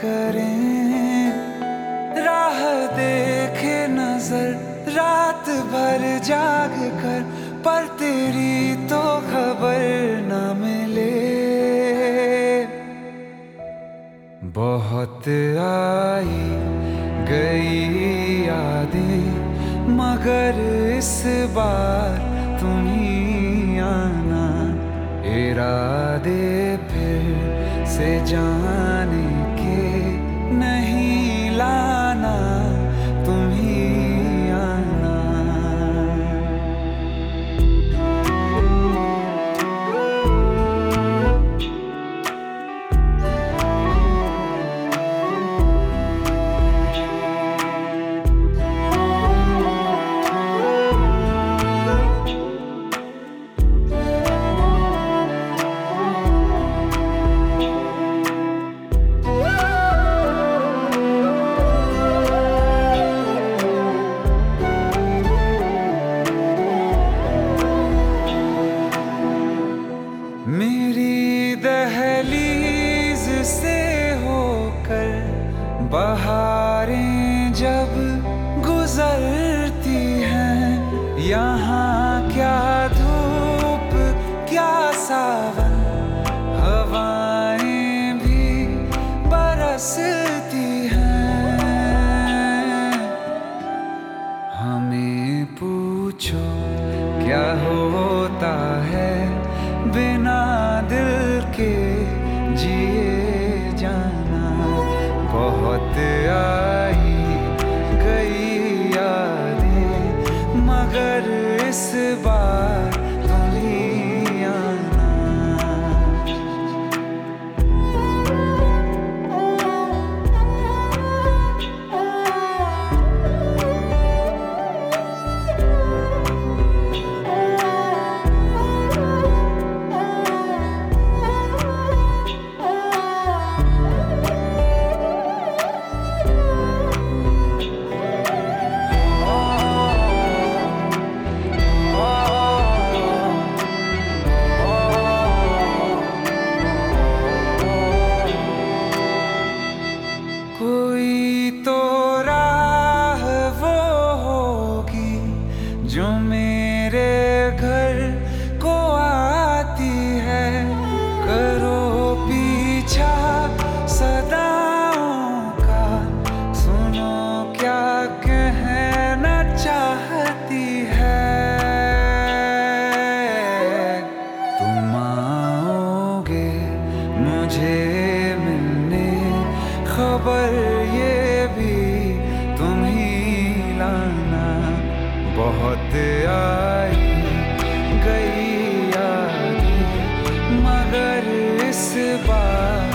करें, राह देखे नजर रात भर जाग कर, पर तेरी तो खबर न मिले। बहुत आई गई यादें, मगर इस बार तुम ही आना। इरादे फिर से जाने के नहीं लाना, तुम ही आना। मेरी दहलीज से होकर बहारें जब गुजरती हैं, यहाँ क्या धूप क्या सावन, हवाएं भी बरसती हैं। हमें पूछो क्या होता है बिना दिल के जिए जाना। बहुत आई गई यादें, मगर इस बार तुम ही आना। कोई तो राह वो होगी जो मेरे घर को आती है। करो पीछा सदाओं का, सुनो क्या कहना चाहती है। तुम आओगे मुझे मिलने, खबर ये भी तुम ही लाना। बहुत आई गई यादें, मगर इस बार